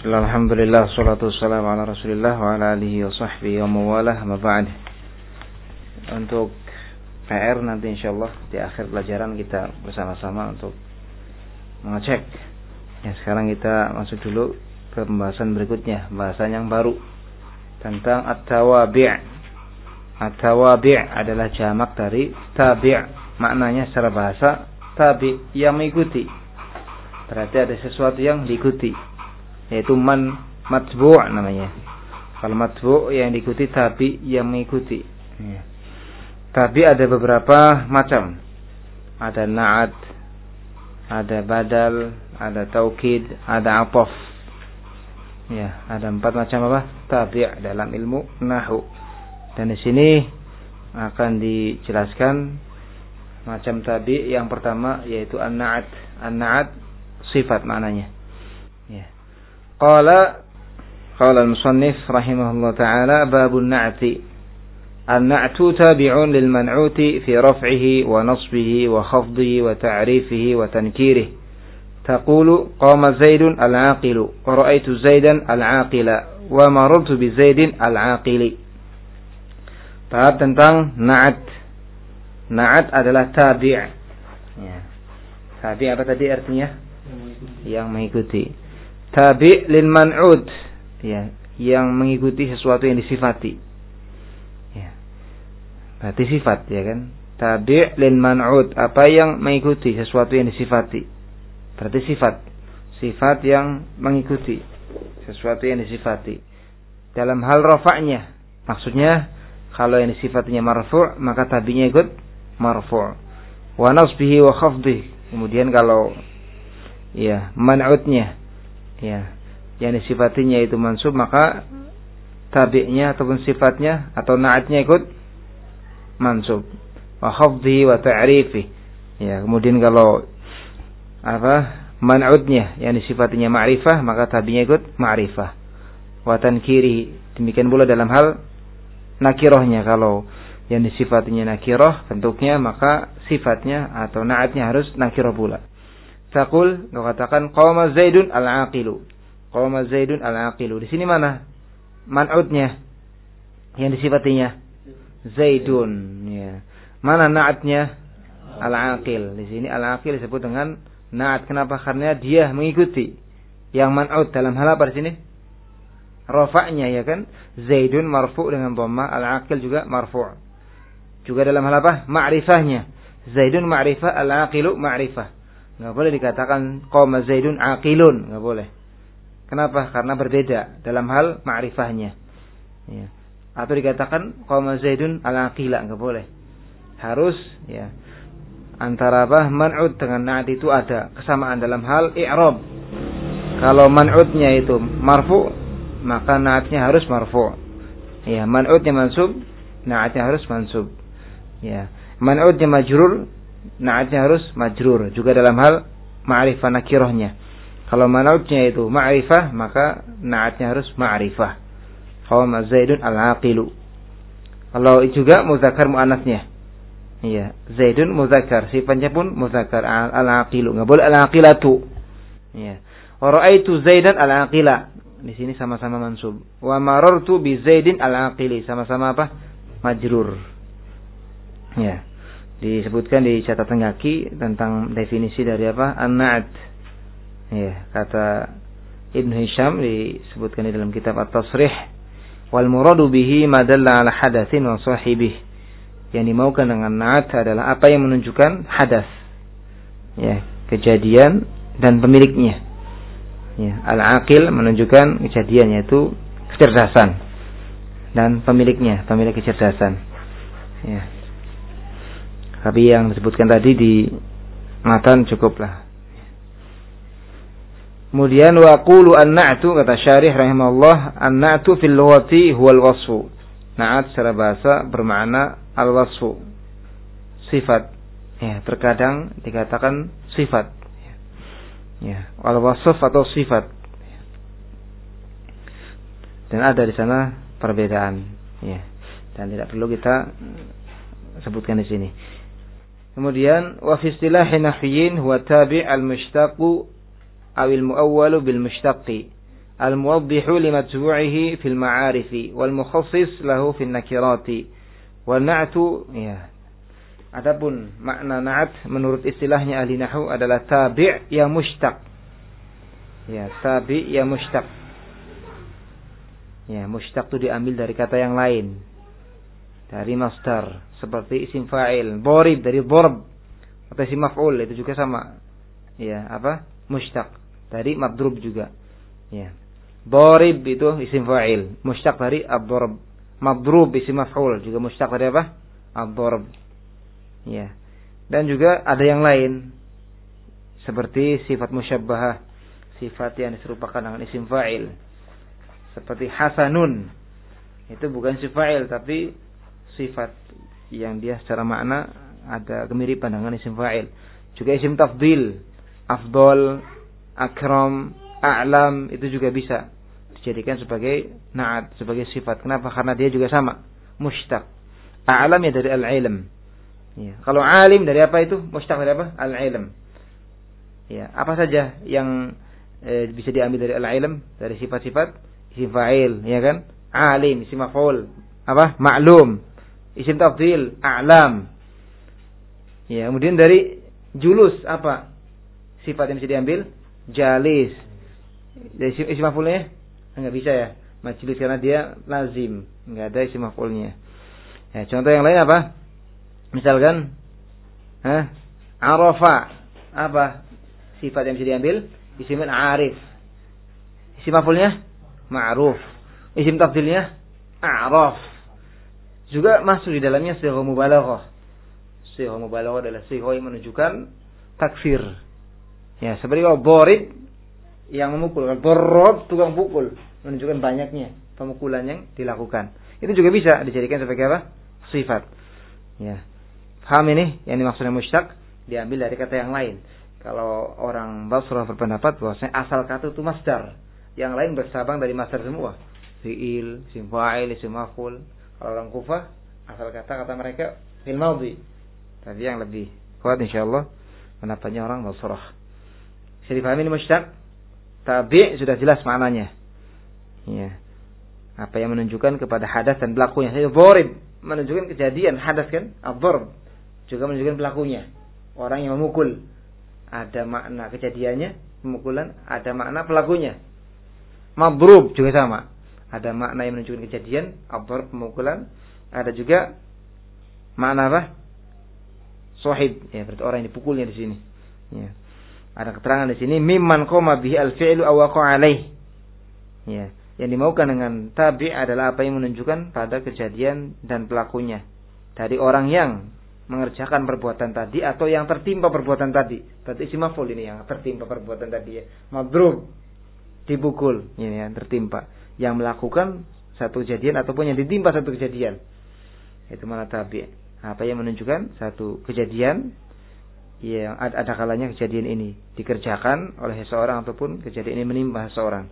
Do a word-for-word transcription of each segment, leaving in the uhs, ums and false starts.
Alhamdulillah, salatu wassalamu ala rasulillah wa ala alihi wa sahbihi wa mawalah, ma ba'd. Untuk P R nanti insyaallah di akhir pelajaran kita bersama-sama untuk mengecek. Ya, sekarang kita masuk dulu ke pembahasan berikutnya, bahasan yang baru tentang at-tawabi'. At-tawabi' adalah jamak dari tabi'. Maknanya secara bahasa tabi' yang mengikuti. Berarti ada sesuatu yang diikuti, yaitu man matbu' namanya. Kalau matbu' yang diikuti, tabi yang mengikuti. Ya. Tabi ada beberapa macam. Ada na'at, ada badal, ada taukid, ada ataf. Ya, ada empat macam apa? Tabi dalam ilmu nahwu. Dan di sini akan dijelaskan macam tabi yang pertama, yaitu an-na'at. An-na'at sifat maknanya. Ya. Qala qala al-musannif rahimahullah ta'ala babun na'ti. An-na'tu tabi'un lil man'uti fi raf'ihi wa nasbihi wa khafdihi wa ta'rifihi wa tankirihi. Taqulu qama Zaidun al-aqilu wa ra'aytu Zaidan al-aqila wa marartu bi Zaidin al-aqili. Bab tentang na'at. Na'at adalah tabi'. Ya. Tabi' apa tadi artinya? Yang mengikuti. Tabi' lil man'ud, ya, yang mengikuti sesuatu yang disifati. Ya. Berarti sifat, ya kan? Tabi' lil man'ud, apa yang mengikuti sesuatu yang disifati. Berarti sifat. Sifat yang mengikuti sesuatu yang disifati. Dalam hal rafa'nya, maksudnya kalau yang disifatinya marfu', maka tabi'nya ikut marfu'. Wa nasbihi wa khafdihi. Kemudian kalau ya man'udnya, ya, yang disifatinya itu mansub, maka tabi'nya ataupun sifatnya atau na'atnya ikut mansub. Wa khafdihi wa ta'rifi. Ya, kemudian kalau apa? Man'udnya yang disifatinya ma'rifah, maka tabi'nya ikut ma'rifah. Wa tankiri. Demikian pula dalam hal nakirahnya, kalau yang disifatinya nakirah bentuknya, maka sifatnya atau na'atnya harus nakirah pula. Taqul, kau katakan qama Zaidun al-aqilu. Qama Zaidun al-aqilu. Di sini mana man'udnya yang disifatinya? Zaidun, ya. Mana na'atnya? Al-aqil. Di sini al-aqil disebut dengan na'at. Kenapa? Karena dia mengikuti yang man'ud dalam hal apa di sini? Rafa'nya, ya kan? Zaidun marfu' dengan dhamma, al-aqil juga marfu'. Juga dalam hal apa? Ma'rifahnya. Zaidun ma'rifah, al-aqilu ma'rifah. Enggak boleh dikatakan qama Zaidun aqilun, enggak boleh. Kenapa? Karena berbeda dalam hal ma'rifahnya. Ya. Atau dikatakan qama Zaidun al-aqila, enggak boleh. Harus, ya, antara apa? Man'ud dengan na'at itu ada kesamaan dalam hal i'rab. Kalau man'udnya itu marfu', maka na'atnya harus marfu'. Ya, man'udnya mansub, na'atnya harus mansub. Ya, man'udnya majrur, na'atnya harus majrur. Juga dalam hal ma'rifah nakirahnya. Kalau man'udnya itu ma'rifah, maka na'atnya harus ma'rifah. Qama Zaidun al-aqilu. Kalau juga muzakkar muannasnya, iya, Zaidun muzakkar, sifatnya pun muzakkar, al-aqilu. Enggak boleh al-aqilatu. Iya. Wa ra'aitu Zaidan al-aqila. Di sini sama-sama mansub. Wa marartu bi Zaidin al-aqili. Sama-sama apa? Majrur. Ya. Disebutkan di catatan kaki tentang definisi dari apa? An-na'at. Ya, kata Ibnu Hisham disebutkan di dalam kitab At-Tasrih, wal muradu bihi ma dalla ala hadatsin wa sahibih. Yang dimaukan dengan na'at adalah apa yang menunjukkan hadas. Ya, kejadian dan pemiliknya. Ya, al-aqil menunjukkan kejadian, yaitu kecerdasan, dan pemiliknya, pemilik kecerdasan. Ya. Tapi yang disebutkan tadi di matan cukuplah. Kemudian wa qulu an-na'tu, kata syarih rahimahullah, an-na'tu fil lughati huwal wasfu. Na'at secara bahasa bermakna al-wasfu, sifat. Ya, terkadang dikatakan sifat. Ya, al-wasf atau sifat. Dan ada di sana perbedaan, ya. Dan tidak perlu kita sebutkan di sini. Kemudian wa fi istilahi nahwiyin huwa tabi' al-mushtaqu awil muawwalu bil mushtaqi al-muwaddihu limatbu'ihi fil ma'arifi wal mukhassis lahu fil nakirati. Wal na'tu ya. Adapun makna na'at menurut istilahnya ahli nahwu adalah tabi' yang mushtaq. Ya, tabi' yang mushtaq. Ya, mushtaq itu diambil dari kata yang lain. Dari masdar, seperti isim fa'il, borib dari borb, atau isim maf'ul itu juga sama. Ya, apa? Mushtaq dari madrub juga. Ya. Borib itu isim fa'il, mushtaq dari ad-darb. Madrub isim maf'ul juga mushtaq dari apa? Ad-darb. Ya. Dan juga ada yang lain seperti sifat musyabbahah, sifat yang diserupakan dengan isim fa'il. Seperti hasanun. Itu bukan isim fa'il tapi sifat yang dia secara makna ada kemiripan dengan isim fa'il. Juga isim tafdil, afdol, akram, a'lam itu juga bisa dijadikan sebagai na'at, sebagai sifat. Kenapa? Karena dia juga sama, mushtaq. A'lam ya dari al-ilm. Ya. Kalau alim dari apa itu? Mushtaq dari apa? Al-ilm. Ya, apa saja yang e, bisa diambil dari al-ilm, dari sifat-sifat isim fa'il, ya kan? Alim, isim maf'ul, apa? Ma'lum. Isim tafdil, a'lam. Ya, kemudian dari julus apa? Sifat yang bisa diambil? Jalis. Dari isim, isim maf'ulnya? Enggak bisa ya. Majlis karena dia lazim, enggak ada isim maf'ulnya. Ya, contoh yang lain apa? Misalkan ha? Arafa. Apa? Sifat yang bisa diambil? Isim arif. Isim maf'ulnya? Ma'ruf. Isim tafdilnya? A'raf. Juga masuk di dalamnya sighah mubalaghah. Sighah mubalaghah adalah sighah yang menunjukkan taksir. Ya, seperti kalau borib yang memukul, kalau borrob tukang pukul, menunjukkan banyaknya pemukulan yang dilakukan. Itu juga bisa dijadikan sebagai apa? Sifat. Ya. Paham ini? Yang dimaksudnya mushtaq diambil dari kata yang lain. Kalau orang Basrah berpendapat bahwasanya asal kata itu masdar, yang lain bersabang dari masdar semua. Fi'il, isim fa'il, isim maf'ul. Kalau orang Kufah asal kata-kata mereka fil madhi. Tapi yang lebih kuat insyaallah pendapatnya orang Basrah. Bisa dipahami ini mushtaq? Tabi' sudah jelas maknanya. Ya. Apa yang menunjukkan kepada hadas dan pelakunya. Saya borib menunjukkan kejadian hadas kan? Ad-darb juga menunjukkan pelakunya. Orang yang memukul. Ada makna kejadiannya, pemukulan, ada makna pelakunya. Madrub juga sama. Ada makna yang menunjukkan kejadian, ad-darb pemukulan, ada juga makna apa? Sahib, ya berarti orang yang dipukulnya di sini. Ya. Ada keterangan di sini mimman qama bihi al-fi'lu aw waqa'a alaih. Ya, yang dimaukan dengan tabi' adalah apa yang menunjukkan pada kejadian dan pelakunya. Dari orang yang mengerjakan perbuatan tadi atau yang tertimpa perbuatan tadi. Berarti isim maf'ul ini yang tertimpa perbuatan tadi ya. Madrub, dipukul, ini yang tertimpa. Yang melakukan satu kejadian ataupun yang ditimpa satu kejadian. Itu mana tabi'. Apa yang menunjukkan satu kejadian yang ada, ada kalanya kejadian ini dikerjakan oleh seseorang ataupun kejadian ini menimpa seseorang.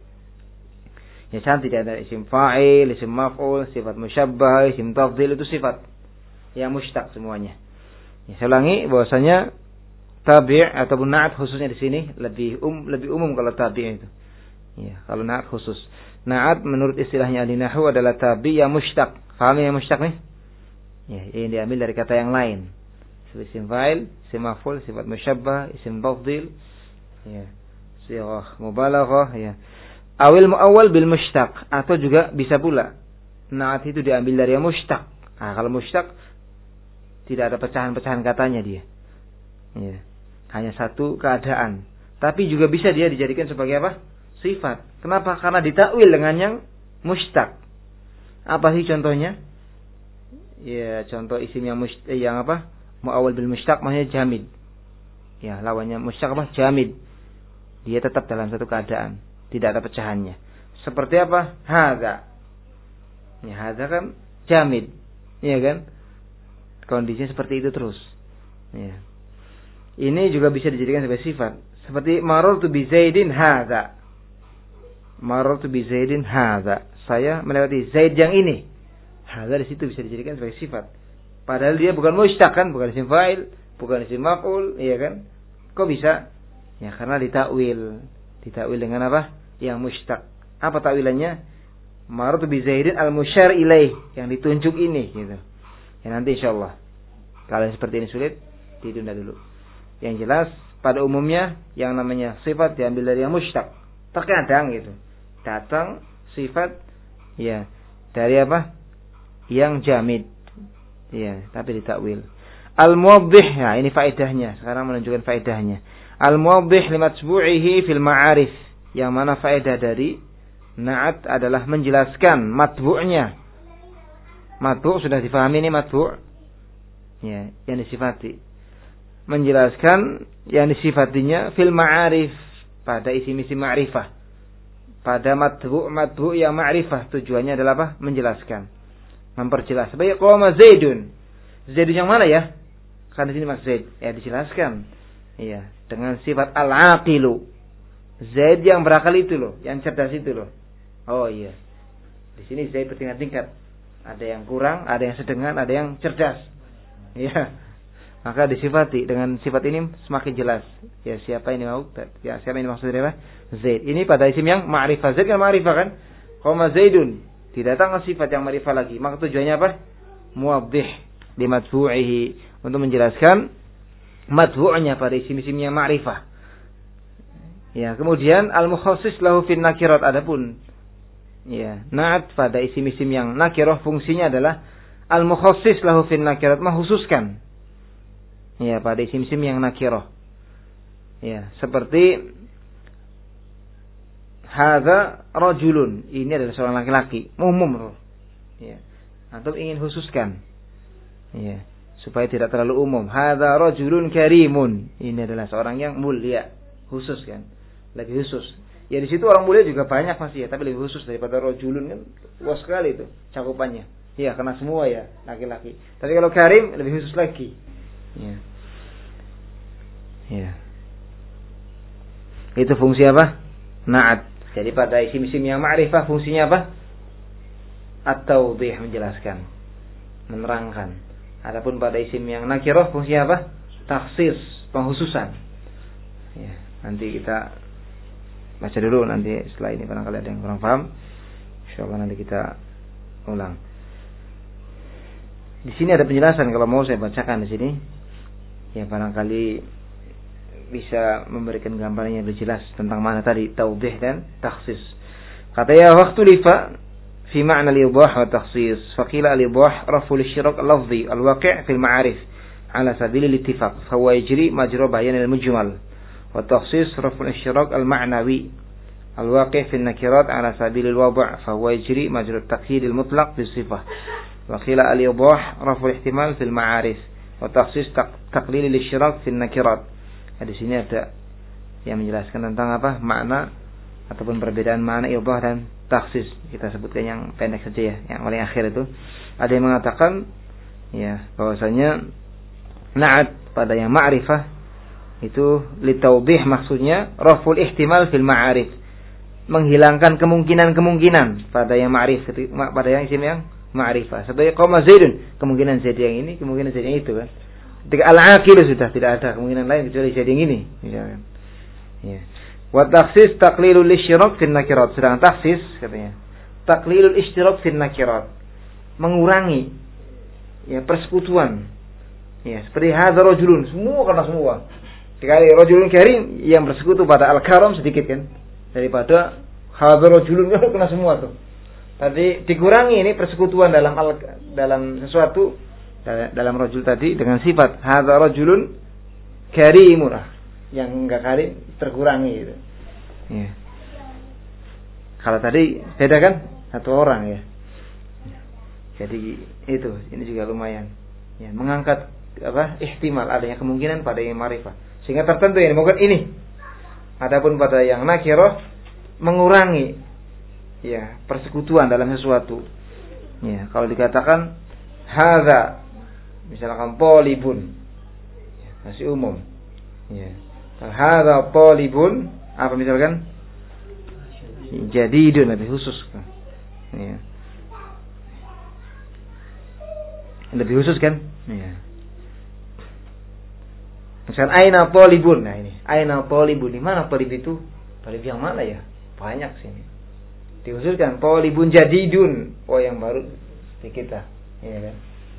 Ya, cantik tidak ada isim fa'il, isim maf'ul, sifat musyabbah, isim tafdil itu sifat yang mushtaq semuanya. Ya, saya ulangi bahwasanya tabi' ataupun na'at khususnya di sini lebih um, lebih umum kalau tabi' itu. Ya, kalau na'at khusus. Na'at menurut istilahnya ahli nahwu adalah tabi' yang mushtaq. Paham yang mushtaq nih? Ya, ini diambil dari kata yang lain. Isim fa'il, isim maf'ul, sifat musyabbah, isim tafdil, ya, sighah mubalaghah, ya. Awil muawwal bil mushtaq, atau juga bisa pula na'at itu diambil dari yang mushtaq. Nah, kalau mushtaq tidak ada pecahan-pecahan katanya dia. Ya. Hanya satu keadaan. Tapi juga bisa dia dijadikan sebagai apa? Sifat. Kenapa? Karena ditakwil dengan yang mushtaq. Apa sih contohnya? Ya, contoh isim yang mushtaq, yang apa? Muawwal bil mushtaq maksudnya jamid. Ya, lawannya mushtaq apa? Jamid. Dia tetap dalam satu keadaan, tidak ada pecahannya. Seperti apa? Hadza. Ya, hadza kan jamid. Iya kan? Kondisinya seperti itu terus. Ya. Ini juga bisa dijadikan sebagai sifat. Seperti marartu bi Zaidin hadza. Marartu bi Zaidin hadza. Saya melewati Zaid yang ini. Hadza di situ bisa dijadikan sebagai sifat. Padahal dia bukan mushtaq kan, bukan isim fa'il, bukan isim maf'ul, iya kan? Kok bisa? Ya karena ditakwil. Ditakwil dengan apa? Yang mushtaq. Apa takwilannya? Marartu bi Zaidin al-musyar ilaih, yang ditunjuk ini gitu. Ya nanti insyaallah. Kalau seperti ini sulit, ditunda dulu. Yang jelas pada umumnya yang namanya sifat diambil dari yang mushtaq. Terkadang gitu. Datang sifat ya dari apa? Yang jamid. Ya, tapi ditakwil. Al-muwaddih, ya ini faedahnya. Sekarang menunjukkan faedahnya. Al-muwaddih limatbu'ihi fil ma'arif. Yang mana faedah dari na'at adalah menjelaskan matbu'nya. Matbu' sudah difahami ini matbu'. Ya, yang disifati. Menjelaskan yang disifatinya fil ma'arif, pada isim-isim ma'rifah. Pada matbu' matbu' yang ma'rifah, tujuannya adalah apa? Menjelaskan. Memperjelas. Sebagai qoma Zaidun. Zaidun yang mana ya? Kan di sini Mas Zaid. Ya dijelaskan. Iya, dengan sifat al-aqilu. Zaid yang berakal itu loh, yang cerdas itu loh. Oh iya. Di sini Zaid bertingkat-tingkat. Ada yang kurang, ada yang sedang, ada yang cerdas. Iya. Maka disifati dengan sifat ini semakin jelas. Ya siapa ini mau? Ya siapa ini maksudnya apa? Zaid. Ini pada isim yang ma'rifah. Zaid kan ma'rifah kan? Qoma Zaidun. Didatangkan sifat yang ma'rifah lagi. Maka tujuannya apa? Muwaddih li matbu'ihi, untuk menjelaskan matbu'nya pada isim-isim yang ma'rifah. Ya, kemudian al-mukhassis lahu fin nakirat, adapun ya, na'at pada isim-isim yang nakirah fungsinya adalah al-mukhassis lahu fin nakirat, menghususkan. Ya, pada isim-isim yang nakirah. Ya, seperti hadza rajulun, ini adalah seorang laki-laki, umum. Ya. Antum ingin khususkan. Ya, supaya tidak terlalu umum. Hadza rajulun karimun, ini adalah seorang yang mulia, khusus kan. Lebih khusus. Ya di situ orang mulia juga banyak masih ya, tapi lebih khusus daripada rajulun kan luas sekali itu cakupannya. Ya, kena semua ya laki-laki. Tapi kalau karim lebih khusus lagi. Ya. Ya. Itu fungsi apa? Na'at. Jadi pada isim-isim yang ma'rifah fungsinya apa? At-tawdih, menjelaskan, menerangkan. Adapun pada isim yang nakirah fungsinya apa? Takhsis, penghususan. Ya, nanti kita baca dulu, nanti setelah ini barangkali ada yang kurang paham. Insyaallah nanti kita ulang. Di sini ada penjelasan, kalau mau saya bacakan di sini. Ya barangkali bisa memberikan gambaran yang lebih jelas tentang mana tadi tawdih dan takhsis. Kata ya waktu lifa fi ma'na al-idah wa takhsis. Faqila al-idah rafu al-ishtirak al-lafzi al-waqi' fi al-ma'arif ala sabil al-ittifaq, fa huwa yajri majra bayan al-mujmal. Wa takhsis rafu al-ishtirak al-ma'nawi al-waqi' fi an-nakirat ala sabil al-wad', fa huwa yajri majra at-taqyid al-mutlaq bis-sifah. Wa qila al-idah rafu al-ihtimal fi al-ma'arif wa takhsis taqlil al-ishtirak fi an-nakirat. Di sini ada yang menjelaskan tentang apa makna ataupun perbedaan makna idah dan takhsis. Kita sebutkan yang pendek saja ya, yang paling akhir itu. Ada yang mengatakan ya bahwasanya na'at pada yang ma'rifah itu litawdih, maksudnya raful ihtimal fil ma'arif, menghilangkan kemungkinan-kemungkinan pada yang ma'rif, pada yang isim yang ma'rifah. Sebagai qoma Zaidun, kemungkinan Zaid yang ini, kemungkinan Zaid yang itu kan. Ketika al-aqil sudah tidak ada kemungkinan lain kecuali Zaid yang ini, misalkan. Ya. Wa takhsis taqlilul ishtirak fil nakirat. Sedang takhsis katanya taqlilul ishtirak fil nakirat, mengurangi ya persekutuan. Ya, seperti hadza rajulun, semua karena semua. Dikali rajulun karim yang bersekutu pada al-karam sedikit kan, daripada hadza rajulun kena semua tuh. Tadi dikurangi ini persekutuan dalam al, dalam sesuatu dalam rajul tadi dengan sifat hadza rajulun karimun, yang enggak karim terkurangi gitu. Ya. Kalau tadi beda kan satu orang ya. Jadi itu ini juga lumayan. Ya, mengangkat apa? Ihtimal, adanya kemungkinan pada yang ma'rifah. Sehingga tertentu yang mungkin ini. Adapun pada yang nakirah mengurangi ya persekutuan dalam sesuatu. Ya, kalau dikatakan hadza misalkan talibun, ya, masih umum. Ya. Hadza talibun, apa misalkan? Jadidun, lebih khusus. Ya. Lebih khusus kan? Ya. Misalkan aina talibun. Nah ini, aina talibun, di mana talib itu? Talib yang mana ya? Banyak sini. Diusulkan talibun jadidun, oh yang baru sedikit lah, ya kan.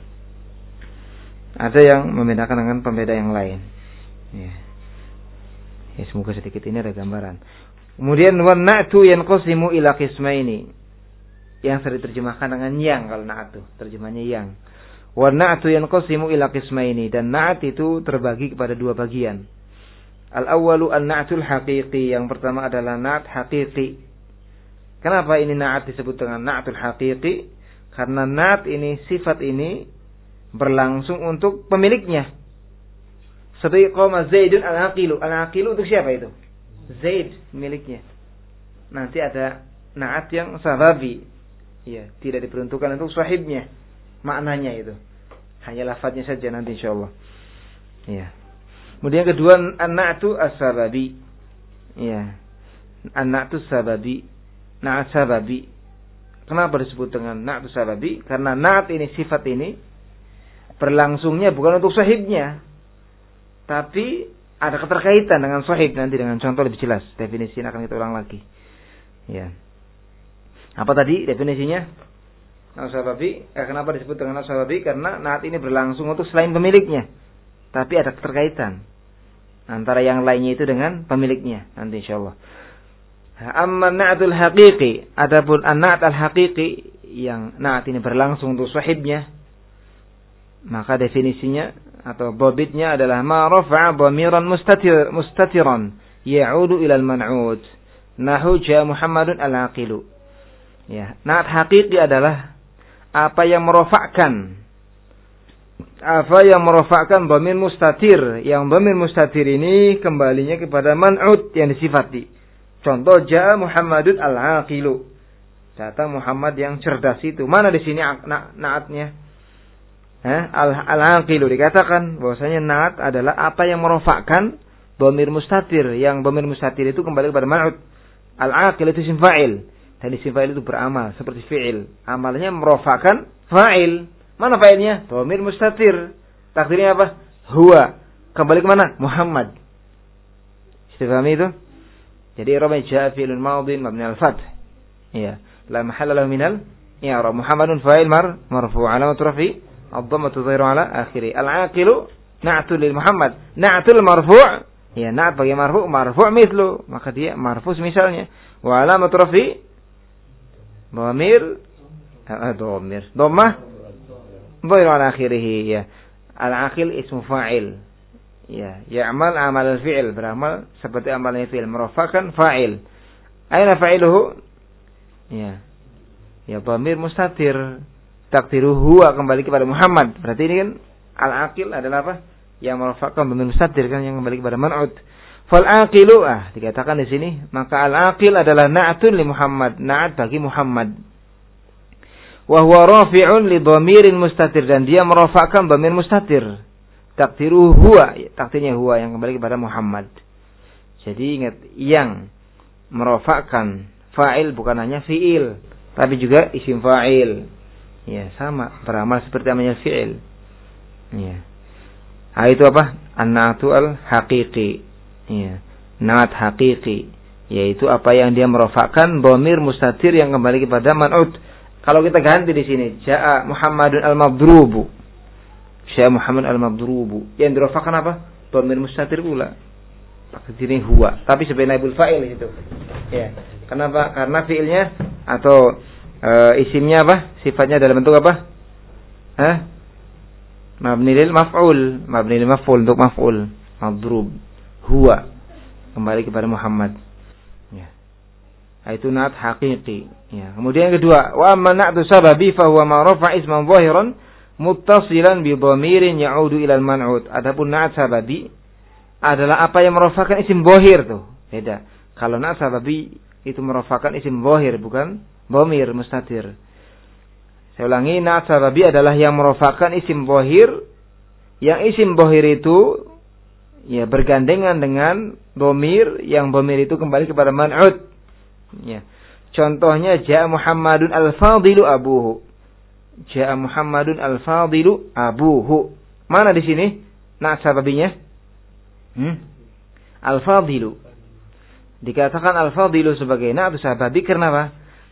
Ada yang membedakan dengan pembeda yang lain. Ya. Ya, semoga sedikit ini ada gambaran. Kemudian wan na'tu yanqasimu ila qismaini. Yang sering diterjemahkan dengan yang kalau na'tu, terjemahnya yang. Wan na'tu yanqasimu ila qismaini, dan na'at itu terbagi kepada dua bagian. Al-awwalu an-na'tul haqiqi, yang pertama adalah na'at haqiqi. Kenapa ini na'at disebut dengan na'atul haqiqi? Karena na'at ini, sifat ini berlangsung untuk pemiliknya. Seperti qama Zaidun al-aqilu. Al-aqilu untuk siapa itu? Zaid miliknya. Nanti ada na'at yang sababi. Ya, tidak diperuntukkan untuk sahibnya. Maknanya itu. Hanya lafadznya saja nanti insyaallah. Ya. Kemudian kedua an-na'tu as-sababi. Ya. An-na'tu as-sababi. Na'at sababi. Kenapa disebut dengan na'at sababi? Karena na'at ini, sifat ini berlangsungnya bukan untuk sahibnya, tapi ada keterkaitan dengan sahib. Nanti dengan contoh lebih jelas. Definisi ini akan kita ulang lagi. Ya. Apa tadi definisinya? Na'at sababi. Eh, kenapa disebut dengan na'at sababi? Karena na'at ini berlangsung untuk selain pemiliknya, tapi ada keterkaitan antara yang lainnya itu dengan pemiliknya. Nanti insyaallah. Amma na'atul haqiqi, adapun an-na'at al-haqiqi, yang na'at ini berlangsung untuk sahibnya, maka definisinya atau babitnya adalah ma rafa'a dhamiran mustatir mustatiran ya'udu ila al-man'ud nahu ja Muhammadun al-aqilu. Ya, na'at haqiqi adalah apa yang merofakkan apa yang merofakkan dhamir mustatir, yang dhamir mustatir ini kembalinya kepada man'ud yang disifati. Contoh ja Muhammadun al-aqilu. Datang Muhammad yang cerdas itu. Mana di sini na'atnya? Eh, al-aqilu dikatakan bahwasanya na'at adalah apa yang merofakkan dhamir mustatir, yang dhamir mustatir itu kembali kepada man'ud. Al-aqil itu isim fa'il. Dan isim fa'il itu beramal seperti fi'il. Amalnya merofakkan fa'il. Mana fa'ilnya? Dhamir mustatir. Takdirnya apa? Huwa. Kembali ke mana? Muhammad. Sudah paham itu? Jadi i'rab jaa fi'lun madhin mabni al-fath. Ya, la mahalla lahu min al-i'rab. Muhammadun fa'il mar marfu' alamat rafi ad-dhammatu dhahiru ala akhiri. Al-aqilu na'tu lil Muhammad. Na'tul marfu', ya na'at bagi marfu', marfu' mithlu, maka dia marfu' misalnya. Wa alamat rafi dhamir ah dhamir dhammah dhahiru ala akhirih. Ya. Al-aqil ismu fa'il. Ya, ya'mal amal al-fi'il, beramal seperti amalnya fi'il, merofakkan fa'il. Aina fa'iluhu? Ya. Ya, dhamir mustatir. Takdiru huwa, kembali kepada Muhammad. Berarti ini kan al-aqil adalah apa? Yang merofakkan dhamir mustatir kan, yang kembali kepada man'ud. Fal aqilu, ah dikatakan di sini, maka al-aqil adalah na'atun li Muhammad, na'at bagi Muhammad. Wa huwa rafi'un li dhamirin mustatir, dan dia merofakkan dhamir mustatir. Takdiru huwa, takdirnya huwa yang kembali kepada Muhammad. Jadi ingat, yang merofakkan fa'il bukan hanya fi'il, tapi juga isim fa'il. Ya, sama, beramal seperti namanya fi'il. Ya. Nah, itu apa? An-na'atu al-haqiqi. Ya. Na'at haqiqi, yaitu apa yang dia merofakkan dhamir mustatir yang kembali kepada man'ud. Kalau kita ganti di sini, ja'a Muhammadun al-madrubu. Syekh Muhammad al-Mabdurubu. Yang dirofakkan apa? Dhamir mustatir pula. Takdirnya huwa. Tapi sebagai naibul fa'il itu. Ya. Kenapa? Karena fi'ilnya atau e, isimnya apa? Sifatnya dalam bentuk apa? Hah? Mabni lil maf'ul. Mabni lil maf'ul, untuk maf'ul. Mabdurub. Huwa. Kembali kepada Muhammad. Ya. Itu na'at haqiqi. Ya. Kemudian yang kedua, wa amma na'tu sababi fa huwa ma rafa isman zahiran muttasilan bi dhamirin ya'udu ila al-man'ud. Adapun na'at sababi adalah apa yang merofakkan isim zahir tuh. Beda. Kalau na'at sababi itu merofakkan isim zahir, bukan dhamir mustatir. Saya ulangi, na'at sababi adalah yang merofakkan isim zahir, yang isim zahir itu ya bergandengan dengan dhamir, yang dhamir itu kembali kepada man'ud. Ya. Contohnya ja'a Muhammadun al-fadilu abuhu. Ja'a Muhammadun al-fadilu abuhu. Mana di sini na'at sababinya? Hmm? Al-fadilu. Dikatakan al-fadilu sebagai na'at sababi karena apa?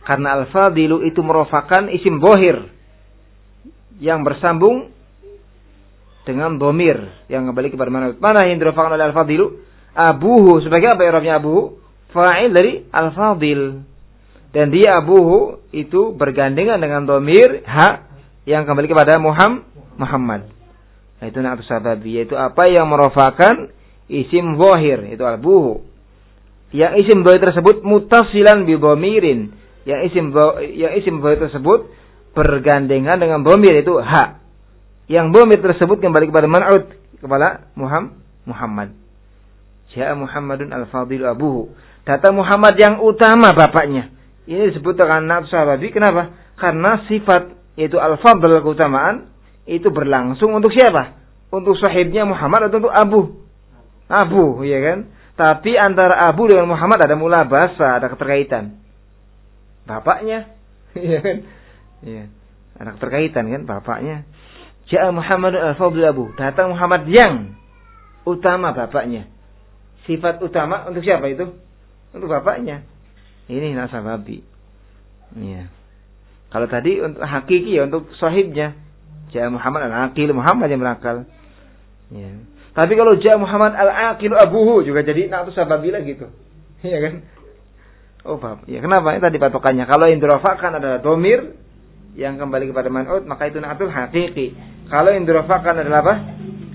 Karena al-fadilu itu merupakan isim zahir yang bersambung dengan dhamir yang kembali kepada man'ut. Mana yang dirafa'kan oleh al-fadilu? Abuhu. Sebagai apa i'rabnya abuhu? Fa'il dari al-fadil. Dan dia abuhu itu bergandengan dengan dhamir ha yang kembali kepada Muhammad. Muhammad. Itu na'tu sababi, yaitu apa yang merafa'kan isim zahir, itu abuhu. Yang isim zahir tersebut muttasilan bi dhamirin. Yang isim yang isim zahir tersebut bergandengan dengan dhamir, itu ha. Yang dhamir tersebut kembali kepada man'ut, kepada Muhammad. Ja'a Muhammadun al-fadilu abuhu. Datang Muhammad yang utama bapaknya. Ini disebut dengan na'tu sababi. Kenapa? Karena sifat yaitu al-fadl, keutamaan itu berlangsung untuk siapa? Untuk sahibnya Muhammad atau untuk Abu? Abu, ya kan? Tapi antara Abu dengan Muhammad ada mulabasa, ada keterkaitan. Bapaknya, ya kan? Ya, ada keterkaitan kan bapaknya. Ja'a Muhammadun al-fadl abu. Datang Muhammad yang utama bapaknya. Sifat utama untuk siapa itu? Untuk bapaknya. Ini nasababi. Ya. Kalau tadi untuk hakiki ya untuk sahibnya. Ja'a Muhammad al-aqil, Muhammad yang berakal. Ya. Tapi kalau Ja'a Muhammad al-aqil abuhu juga jadi na'tu sababi lah gitu. Iya kan? Oh, bab. Ya, kenapa? Ini tadi patokannya. Kalau yang dirafa'kan adalah dhamir yang kembali kepada man'ut, maka itu na'tul haqiqi. Kalau yang dirafa'kan adalah apa?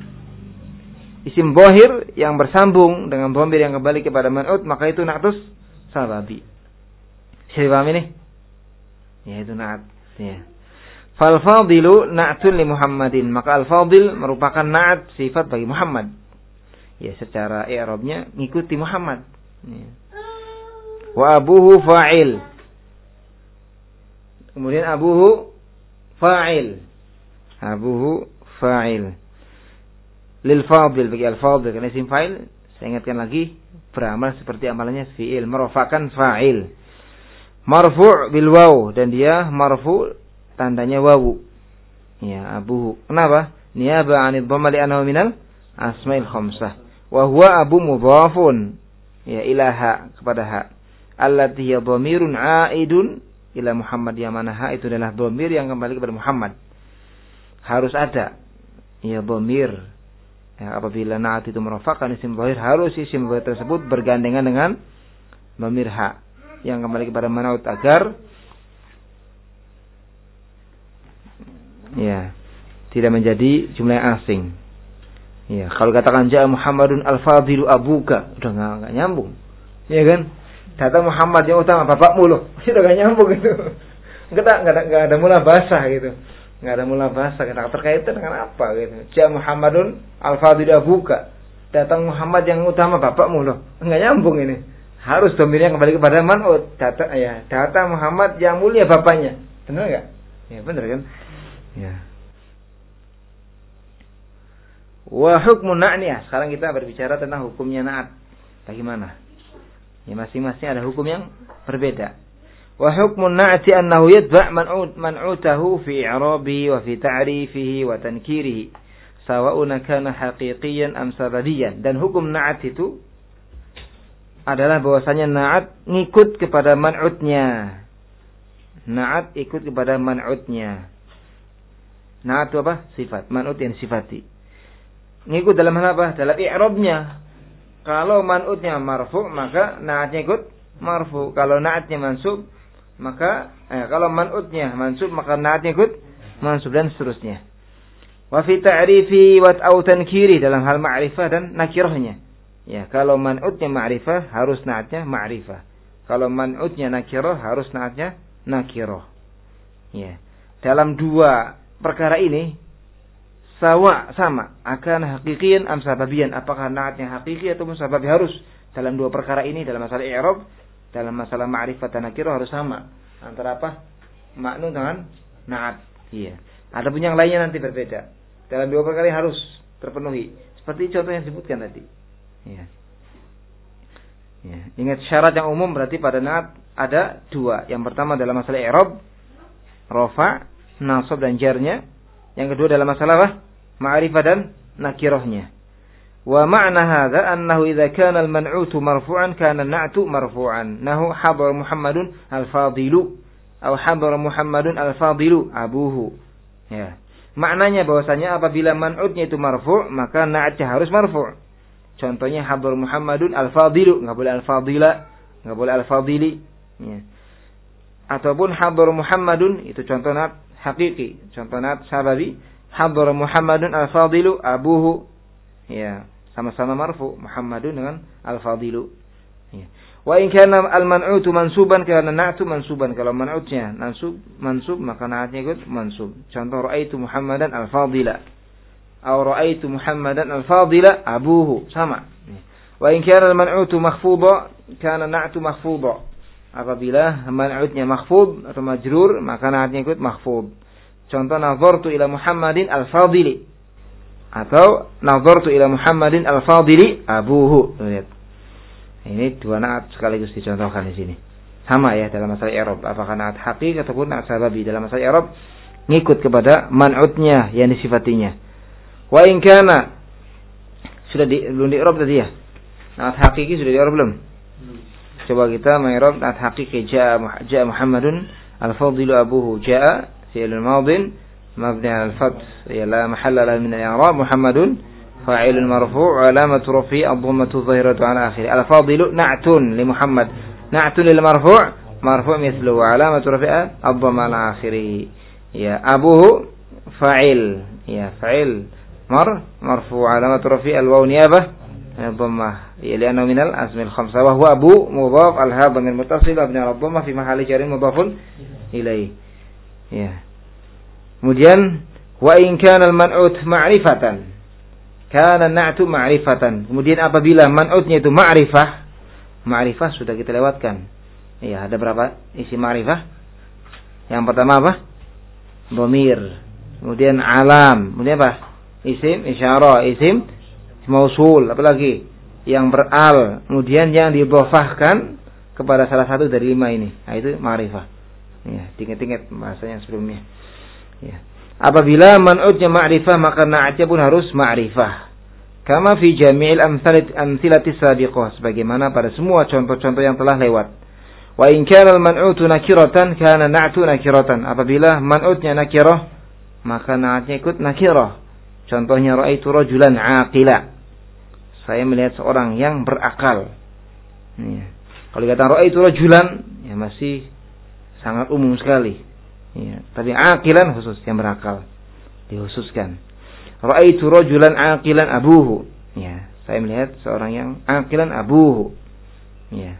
Isim zahir yang bersambung dengan dhamir yang kembali kepada man'ut, maka itu na'tus sababi. Bisa dipahami nih? Ya, itu na'at. Ya. Fal fadilu na'tun li Muhammadin. Maka al-fadil merupakan na'at sifat bagi Muhammad. Ya, secara i'rabnya ngikuti Muhammad. Ya. Wa abuhu fa'il. Kemudian abuhu fa'il. Abuhu fa'il. Lil fadil, bagi al-fadil. Karena isim fa'il, saya ingatkan lagi, beramal seperti amalannya fi'il. Merupakan fa'il. Marfu' bil waw. Dan dia marfu' tandanya wawu. Ya, abuhu. Kenapa? Niyaba anid dhamma li annahu minal asma'il khamsah. Wa huwa abu mudhafun. Ya, ilaha, kepada ha. Allati hiya dhamirun a'idun ila Muhammad, yang mana ha itu adalah dhamir yang kembali kepada Muhammad. Harus ada ya dhamir. Ya, apabila na'at itu merofakkan isim zahir, harus isim zahir tersebut bergandengan dengan dhamir ha yang kembali kepada man'ut agar ya tidak menjadi jumlah yang asing. Ya, kalau katakan Ja'a Muhammadun al-fadilu abuka, udah enggak nyambung. Ya kan? Datang Muhammad yang utama bapakmu loh. Sudah enggak nyambung gitu. Enggak enggak ada enggak ada mula basah gitu. Enggak ada mula basah, enggak terkaitan dengan apa gitu. Ja'a Muhammadun al-fadilu abuka. Datang Muhammad yang utama bapakmu loh. Enggak nyambung ini. Harus domirnya kembali kepada man'ut. Datang ya, datang Muhammad yang mulia bapaknya. Benar enggak? Ya benar kan? Ya. Wa hukmun na'niyah. Sekarang kita berbicara tentang hukumnya na'at. Bagaimana? Ya, masing-masing ada hukum yang berbeda. Wa hukmun na'ati annahu yatba' man'ut man'utahu fi i'rabihi wa fi ta'rifihi wa tankirihi sawa'un kana haqiqiyan am sabadiyan. Dan hukum na'at itu adalah bahwasanya na'at ngikut kepada man'utnya. Na'at ikut kepada man'utnya. Na'at itu apa? Sifat. Man'ut yang sifati. Ngikut dalam hal apa? Dalam i'rabnya. Kalau man'utnya marfu, maka na'atnya ikut marfu. Kalau na'atnya mansub, maka eh, kalau man'utnya mansub, maka na'atnya ikut mansub, dan seterusnya. Wa fi ta'rifi wa au tankiri, dalam hal ma'rifah dan nakirahnya. Ya, kalau man'utnya ma'rifah, harus na'atnya ma'rifah. Kalau man'utnya nakirah, harus na'atnya nakirah. Ya. Dalam dua perkara ini sawa, sama, akan hakikian am sababian, apakah na'atnya hakiki atau sababi. Harus dalam dua perkara ini, dalam masalah i'rab, dalam masalah ma'rifat dan nakirah, harus sama antara apa? Ma'nun dengan na'at. Iya. Ada pun yang lainnya nanti berbeda. Dalam dua perkara ini harus terpenuhi. Seperti contoh yang disebutkan tadi. Iya. Ya. Ingat syarat yang umum berarti pada na'at ada dua. Yang pertama dalam masalah i'rab, rafa, nasab dan jarnya. Yang kedua dalam masalah apa? Ma'rifah dan nakirahnya. Wa ma'na hadza annahu idza kana al-man'utu marfu'an kana an-na'tu marfu'an. Nahu hadara Muhammadun al-fadilu atau hadara Muhammadun al-fadilu abuhu. Ya. Maknanya bahwasanya apabila man'utnya itu marfu', maka na'atnya harus marfu'. Contohnya hadar Muhammadun al-fadilu, enggak boleh al-fadila, enggak boleh al-fadili. Ya. Ataupun hadar Muhammadun itu contoh na'at hakiki, contoh na'at sababi. Hadar Muhammadun al-fadilu abuhu. Ya, sama-sama marfu' Muhammadun dengan al-fadilu. Ya. Wa in kana al-man'utu mansuban kana na'tu mansuban. Kalau man'utnya mansub, mansub maka na'atnya ikut mansub. Contoh ra'aitu Muhammadan al-fadila. Atau ra'aitu Muhammadan al-fadila abuhu, sama. Wa in kana al-man'utu makhfudha kana na'tu makhfudha. Apabila man'utnya makhfud atau majrur maka na'atnya ikut makhfud. Contoh nazartu ila Muhammadin al-fadili. Atau nazartu ila Muhammadin al-fadili abuhu. Lihat. Ini dua na'at sekaligus dicontohkan di sini. Sama ya dalam masalah i'rab, apakah na'at haqiqi ataupun na'at sababi. Dalam masalah i'rab ngikut kepada man'utnya yang disifatinya. Wa in kana sudah di, belum di i'rab tadi ya. Na'at haqiqi sudah di i'rab belum? Hmm. Coba kita meng'irab na'at haqiqi ja'a ja'a Muhammadun al-fadilu abuhu. Ja'a fi'lun madin mabni 'ala al-fath ya la mahalla lahu min al-i'rab. Muhammadun فاعل مرفوع علامة رفعه الضمة الظاهرة على آخره. الفاضل نعت لمحمد نعت للمرفوع مرفوع مثله علامة رفعه الضمة على آخره. يا أبوه فاعل يا فاعل مر مرفوع علامة رفعه الواو نيابة الضمة لأنه من الأسماء الخمسة وهو أبو مضاف الهاء ضمير متصل مبني على الضمة في محل جر مضاف إليه. يا kemudian wa in kana al-man'ut ma'rifatan kana na'tu ma'rifatan. Kemudian apabila man'utnya itu ma'rifah, ma'rifah sudah kita lewatkan. Iya, ada berapa isi ma'rifah? Yang pertama apa? Dhamir. Kemudian alam. Kemudian apa? Isim, isyarah, isim, mausul. Apalagi? Yang beral. Kemudian yang didhofahkan kepada salah satu dari lima ini. Nah, itu ma'rifah. Ya, ingat-ingat bahasanya sebelumnya. Ya. Apabila man'utnya ma'rifah maka na'atnya pun harus ma'rifah. Kama fi jami'il amthilati sabiqah, sebagaimana pada semua contoh-contoh yang telah lewat. Wa in kana al-man'utu nakiratan kana na'tu nakiratan. Apabila man'utnya nakirah maka na'atnya ikut nakirah. Contohnya ra'aitu rajulan 'aqila. Saya melihat seorang yang berakal. Ya. Kalau dikatakan ra'aitu rajulan ya masih sangat umum sekali. Ya, tapi aqilan khusus yang berakal dikhususkan. Ra'aitu rajulan aqilan abuhu. Ya, saya melihat seorang yang aqilan abuhu. Ya.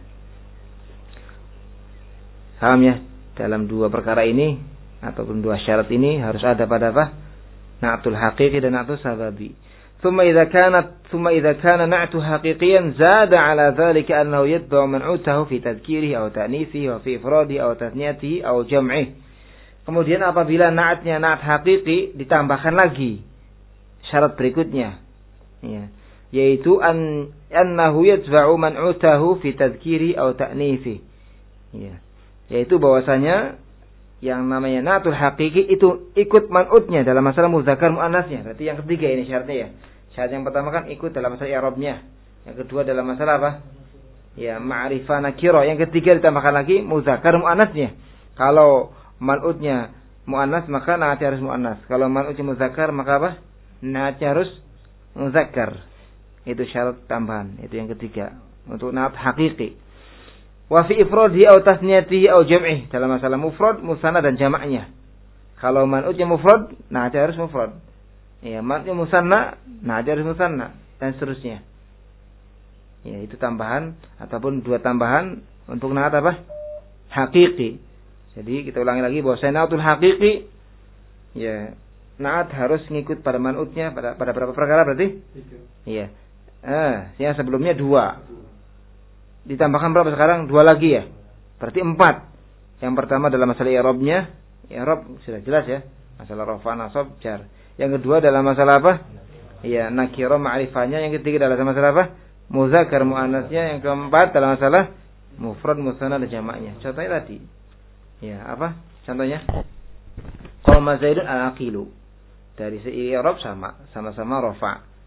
Paham ya? Dalam dua perkara ini ataupun dua syarat ini harus ada pada apa? Na'tul haqiqi dan na'tul sababi. Thumma idza kanat thumma idza kana na'tu haqiqiyan zada 'ala dhalika annahu yatba'u man'utahu fi tadhkirihi aw ta'nithihi wa fi ifradihi aw tathniyatihi aw jam'ihi. Kemudian apabila na'atnya na'at haqiqi ditambahkan lagi syarat berikutnya, ya, yaitu an annahu yatba'u man'utahu fi tadhkiri aw ta'nifi. Ya, yaitu bahwasanya yang namanya na'atul haqiqi itu ikut man'utnya dalam masalah muzakkar muannasnya. Berarti yang ketiga ini syaratnya ya. Syarat yang pertama kan ikut dalam masalah i'rabnya. Yang kedua dalam masalah apa? Ya, ma'rifah nakira. Yang ketiga ditambahkan lagi muzakkar muannasnya. Kalau man'utnya mu'annas maka na'atnya harus mu'annas. Kalau man'utnya muzakkar maka apa? Na'atnya harus muzakkar. Itu syarat tambahan. Itu yang ketiga. Untuk na'at haqiqi. Wa fi ifradihi aw tasniyatihi aw jam'ihi. Dalam masalah mufrad, musanna dan jamaknya. Kalau man'utnya mufrad, na'atnya harus mufrad. Ya, man'utnya musanna, na'atnya harus musanna. Dan seterusnya. Ya, itu tambahan ataupun dua tambahan untuk na'at apa? Haqiqi. Jadi kita ulangi lagi bahwa na'atul haqiqi ya na'at harus ngikut pada man'utnya pada pada berapa perkara berarti? Iya. Eh, yang sebelumnya dua. Ditambahkan berapa sekarang? Dua lagi ya. Berarti empat. Yang pertama dalam masalah i'rabnya, i'rab sudah jelas ya. Masalah rafa nasab jar. Yang kedua dalam masalah apa? Iya, nakira ma'rifahnya. Yang ketiga dalam masalah apa? Muzakkar muannasnya. Yang keempat dalam masalah mufrad musanna dan jamaknya. Contohnya tadi. Ya, apa? Contohnya? Qama Zaidun al-aqilu. Dari segi i'rab sama, sama-sama rafa.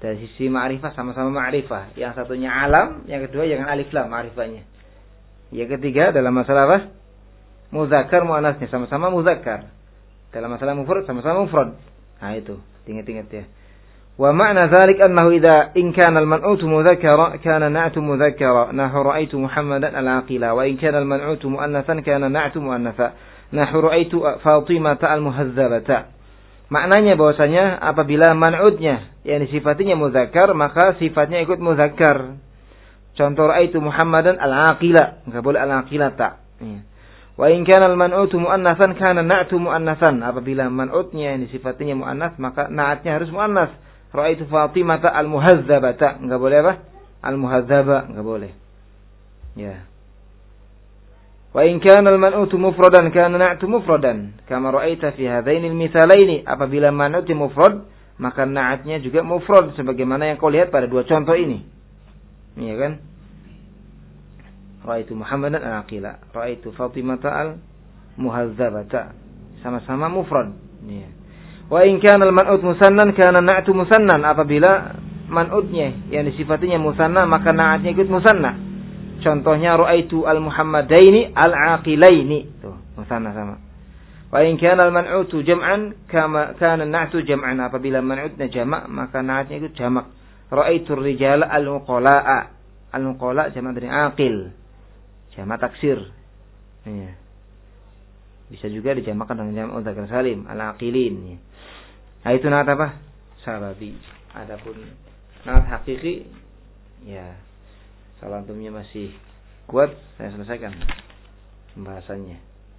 Dari sisi ma'rifah sama-sama ma'rifah. Yang satunya alam, yang kedua jangan alif lam ma'rifahnya. Yang ketiga dalam masalah apa? Muzakkar muannasnya sama-sama muzakkar. Dalam masalah mufrad sama-sama mufrad. Nah itu, ingat-ingat ya. Wa ma'na dzalik annahu idza in kana al-man'utu mudzakkara kana na'tu mudzakkara nahu ra'aitu Muhammadan al-aqila wa in kana al-man'utu muannatsan kana na'tu muannatsa nahu ra'aitu Fatimata al-muhazzabata. Maknanya bahwasanya apabila man'utnya yang sifatinya muzakkar maka sifatnya ikut muzakkar. Contoh ra'aitu Muhammadan al-aqila, enggak boleh al-aqilata. Ya. Wa in kana al-man'utu muannatsan kana na'tu muannatsan. Apabila man'utnya yang sifatinya muannas maka na'atnya harus muannas. Ra'aitu Fatimata al-muhazzabata, enggak boleh apa? Al-muhazzaba, enggak boleh. Ya. Wa in kana al-man'utu mufradan kana na'tu mufradan kama ra'aita fi hadaini al-mithalaini. Apabila man'utnya mufrad maka na'atnya juga mufrad sebagaimana yang kau lihat pada dua contoh ini. Iya kan? Ra'aitu Muhammadan al-aqila, ra'aitu Fatimata al-muhazzabata. Sama-sama mufrad. Iya. Wa in kana al-man'ut musannan kana na'tu musannan. Apabila man'utnya yang disifatinya musanna maka na'atnya ikut musanna. Contohnya ra'aitu al-muhammadaini al-aqilaini. Tuh, musanna sama. Wa in kana al-man'utu jam'an kama kana na'tu jam'an. Apabila man'utnya jamak maka na'atnya ikut jamak. Ra'aitu ar-rijala al-uqala'a. Al-uqala' jamak dari aqil. Jamak taksir. Ya. Bisa juga dijamakkan dengan jamak mudzakkar salim, al-aqilin. Nah, itu na'at apa? Sababi. Adapun na'at hakiki ya kalau antumnya masih kuat, saya selesaikan pembahasannya.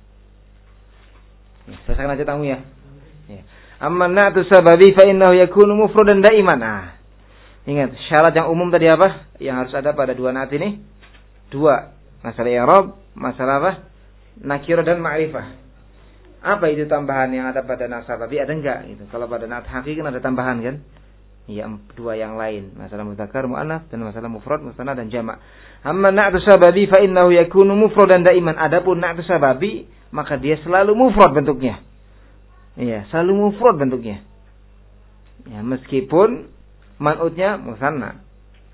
Ya, selesaikan aja tamu ya. Ya. Amma na'tu sababi fa innahu yakunu mufradan daiman. Nah, ingat syarat yang umum tadi apa? Yang harus ada pada dua na'at ini? Dua. Masalah i'rab, masalah apa? Nakirah dan ma'rifah. Apa itu tambahan yang ada pada na'at sababi? Ada enggak gitu. Kalau pada na'at hakiki kan ada tambahan kan? Ya, dua yang lain, masalah mudzakkar muannats dan masalah mufrad musanna dan jamak. Amma na'tu sababi fa innahu yakunu mufradan daiman. Adapun na'tu sababi maka dia selalu mufrad bentuknya. Iya, selalu mufrad bentuknya. Ya, meskipun man'utnya musanna.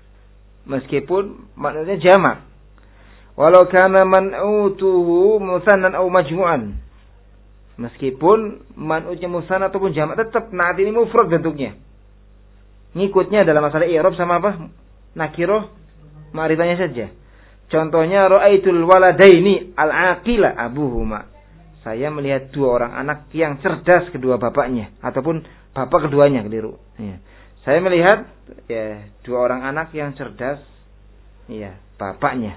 Meskipun man'utnya jamak. Walau kana man'utuhu musannan aw majmu'an. Meskipun man'utnya musanna ataupun jamak tetap na'at ini mufrad bentuknya. Ngikutnya dalam masalah i'rab sama apa? Nakirah ma'rifahnya saja. Contohnya ra'aitul waladaini al-aqila abuhuma. Saya melihat dua orang anak yang cerdas kedua bapaknya ataupun bapak keduanya keliru. Ya. Saya melihat ya dua orang anak yang cerdas ya bapaknya.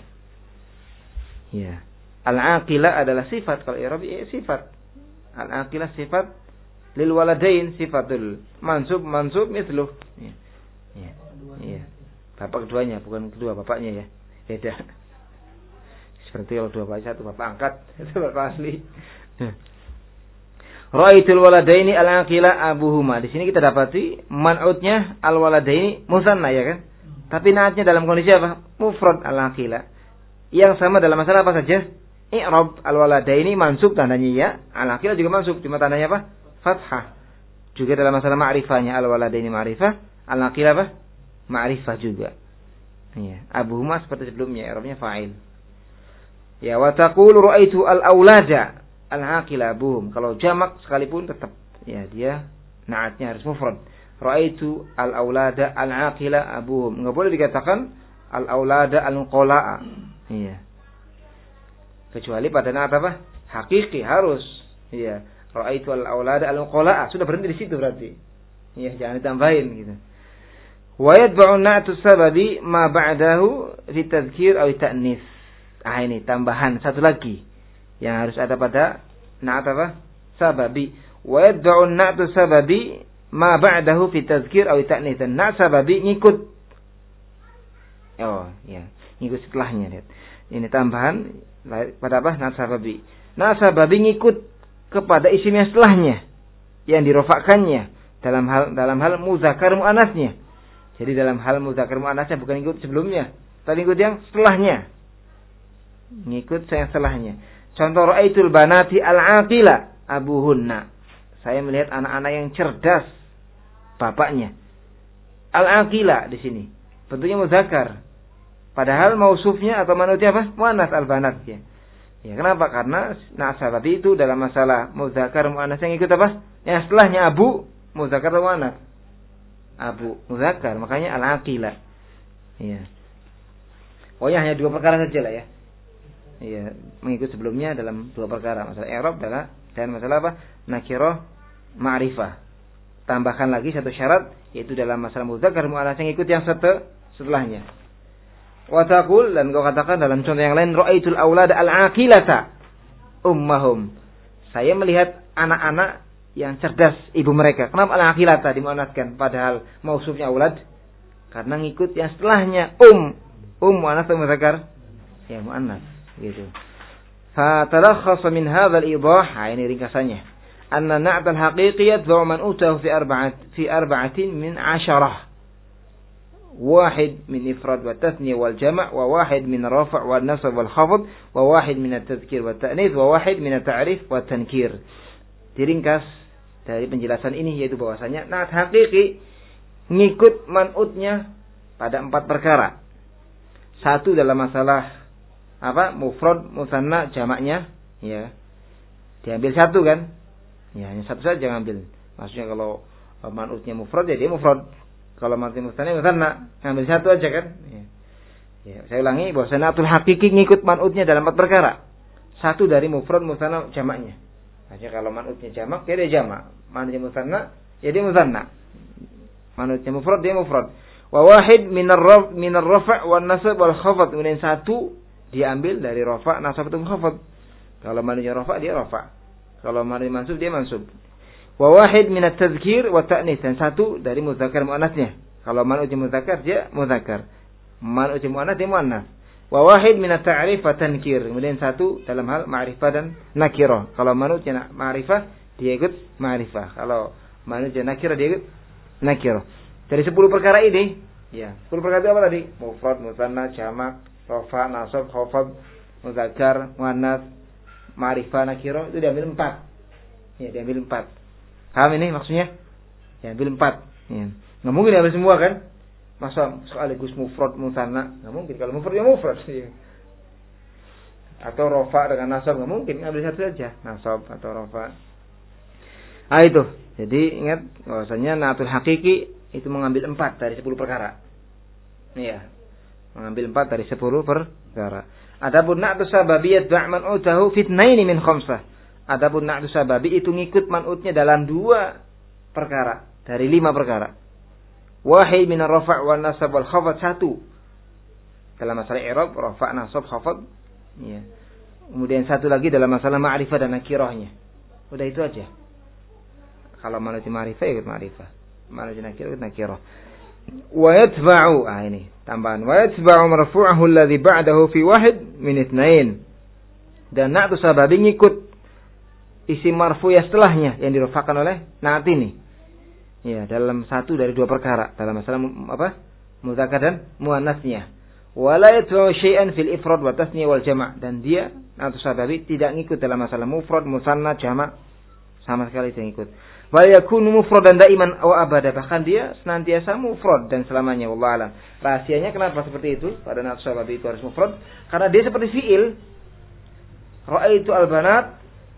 Ya. Al-aqila adalah sifat, kalau i'rab ya sifat. Al-aqila sifat, lil waladain sifatul mansub mansub misluh. Ya. Ya. Ya. Bapak keduanya bukan kedua bapaknya ya. Beda. Seperti kalau dua bapak satu bapak angkat, itu bapak asli. Ya. Ra'aitul waladaini al-aqila abuhuma. Di sini kita dapati man'utnya al-waladaini musanna ya kan? Tapi na'atnya dalam kondisi apa? Mufrad al-aqila. Yang sama dalam masalah apa saja? I'rab al-waladaini mansub tandanya ya, al-aqila juga mansub cuma tandanya apa? Fathah. Juga dalam masalah ma'rifahnya al-waladaini ma'rifah, al-aqila apa? Ma'rifah juga. Ya, abuhuma seperti sebelumnya, i'rabnya fa'il. Ya, wa taqulu ra'aitu al-aulada al-aqila abuhum. Kalau jamak sekalipun tetap ya dia na'atnya harus mufrad. Ra'aitu al-aulada al-aqila abuhum. Enggak boleh dikatakan al-aulada al-qola'a. Iya. Kecuali pada na'at apa? Hakiki harus. Iya. Ra'aitu al-aulada al-qola'a. Sudah berhenti di situ berarti. Iya, jangan ditambahin gitu. Wa yatba'u na'tu sababi ma ba'dahu fi tadhkir aw ta'nis. Ah ini tambahan satu lagi yang harus ada pada na'at apa? Sababi. Wa yatba'u na'tu sababi ma ba'dahu fi tadhkir aw ta'nis. Na'at sababi ngikut. Oh, ya. Ngikut setelahnya lihat. Ini tambahan pada apa? Na'at sababi. Na'at sababi ngikut kepada isim yang setelahnya yang dirofakkannya dalam hal dalam hal muzakkar muannasnya. Jadi dalam hal muzakkar muannasnya bukan ikut sebelumnya, tapi ikut yang setelahnya. Ngikut yang setelahnya. Contoh ra'aitul banati al-aqila abuhunna. Saya melihat anak-anak yang cerdas bapaknya. al-aqila di sini. Bentuknya muzakkar. Padahal mausufnya atau manutnya apa? Muannas al-banat ya. Ya, kenapa? Karena na'at tadi itu dalam masalah muzakkar muannas yang ikut apa? Yang setelahnya abu muzakkar muannas. Abu muzakkar, makanya al-aqila. Ya. Pokoknya hanya dua perkara saja lah ya. Iya, mengikut sebelumnya dalam dua perkara, masalah i'rab dan masalah apa? Nakirah ma'rifah. Tambahkan lagi satu syarat, yaitu dalam masalah muzakkar muannas yang ikut yang setelahnya. Wa taqul, dan kau katakan dalam contoh yang lain, ra'aitul aulad al-aqilata ummahum. Saya melihat anak-anak yang cerdas ibu mereka. Kenapa al-aqilata dimuannaskan padahal mausufnya aulad? Karena ngikut yang setelahnya um. Um muannas atau muzakkar? Ya muannas. Gitu. Fatalakhasa min hadzal idah, ini ringkasannya. Anna na'at al-haqiqiyyah wa man utahu fi arba'at fi arba'atin min asharah. Wahid min ifrad wa tathniyah wal jama' wa wahid min rafa' wal nasab wal khafd wa wahid min at-tadhkir wa ta'nits wa wahid min at-ta'rif wa tankir. Diringkas dari penjelasan ini yaitu bahwasanya na'at haqiqi ngikut man'utnya pada empat perkara. Satu dalam masalah apa mufrad musanna jamaknya ya diambil satu kan ya hanya satu saja ngambil, maksudnya kalau man'utnya mufrad ya dia mufrad, kalau man'utnya musanna musanna ngambil satu aja kan ya, ya saya ulangi bahwa na'atul hakiki ngikut man'utnya dalam empat perkara. Satu dari mufrad musanna jamaknya, maksudnya kalau man'utnya jamak ya dia jamak, man'utnya musanna ya dia musanna, man'utnya mufrad dia mufrad. Wa wahid minar raf minar rafa' wan nasab wal khafd, kemudian satu diambil dari rafa, nasab atau khafd. Kalau manutnya rafa dia rafa, kalau manutnya mansub dia mansub. Wa wahid min at-tadhkir wa ta'nits, dan satu dari muzakkar muannasnya. Kalau manutnya muzakkar dia muzakkar, manutnya muannas dia muannas. Wa wahid min at-ta'rif wa tankir, kemudian satu dalam hal ma'rifah dan nakirah. Kalau manutnya ma'rifah dia ikut ma'rifah, kalau manutnya nakirah dia ikut nakirah. Dari sepuluh perkara ini ya, sepuluh perkara itu apa tadi? Mufrad, musanna, jamak, rafa, nasab, khafd, muzakkar, muannas, ma'rifah, nakirah, itu diambil empat. Ya, diambil empat. Paham ini maksudnya? Diambil empat. Ya. Nggak mungkin diambil semua kan? Masa sekaligus mufrad, musanna? Nggak mungkin. Kalau mufrad ya mufrad. Ya. Atau rafa dengan nasab nggak mungkin. Ambil satu saja, nasab atau rafa. Ah itu. Jadi ingat bahwasanya na'atul hakiki itu mengambil empat dari sepuluh perkara. Iya. Mengambil empat dari sepuluh perkara. Adapun na'tu sababiyat ba'man utahu fitnaini min khamsah. Adapun na'tu sababi itu ngikut man'utnya dalam dua perkara dari lima perkara. Wahid min ar-rafa' wan nasab wal khafd, satu dalam masalah i'rab, rafa', nasab, khafd. Iya. Kemudian satu lagi dalam masalah ma'rifah dan nakirahnya. Udah itu aja. Kalau manutnya ma'rifah ikut ma'rifah, manutnya nakirah ikut nakirah. Wa yatba'u, ah ini tambahan, wa yatba'u marfu'ahu alladhi ba'dahu fi wahid min itsnain. Dan na'tu sababi ngikut isim marfu ya setelahnya yang dirafa'kan oleh na'at ini. Ya, dalam satu dari dua perkara, dalam masalah apa? Muzakkar dan muannasnya. Wa la yatba'u syai'an fil ifrad wa tasniyah wal jama', dan dia na'tu sababi tidak ngikut dalam masalah mufrad, musanna, jama', sama sekali tidak ngikut. Wa yakunu mufradan daiman aw abada, bahkan dia senantiasa mufrad dan selamanya, wallahu alam. Rahasianya kenapa seperti itu? Pada na'at sababi itu harus mufrad karena dia seperti fiil. Ra'aitu al-banat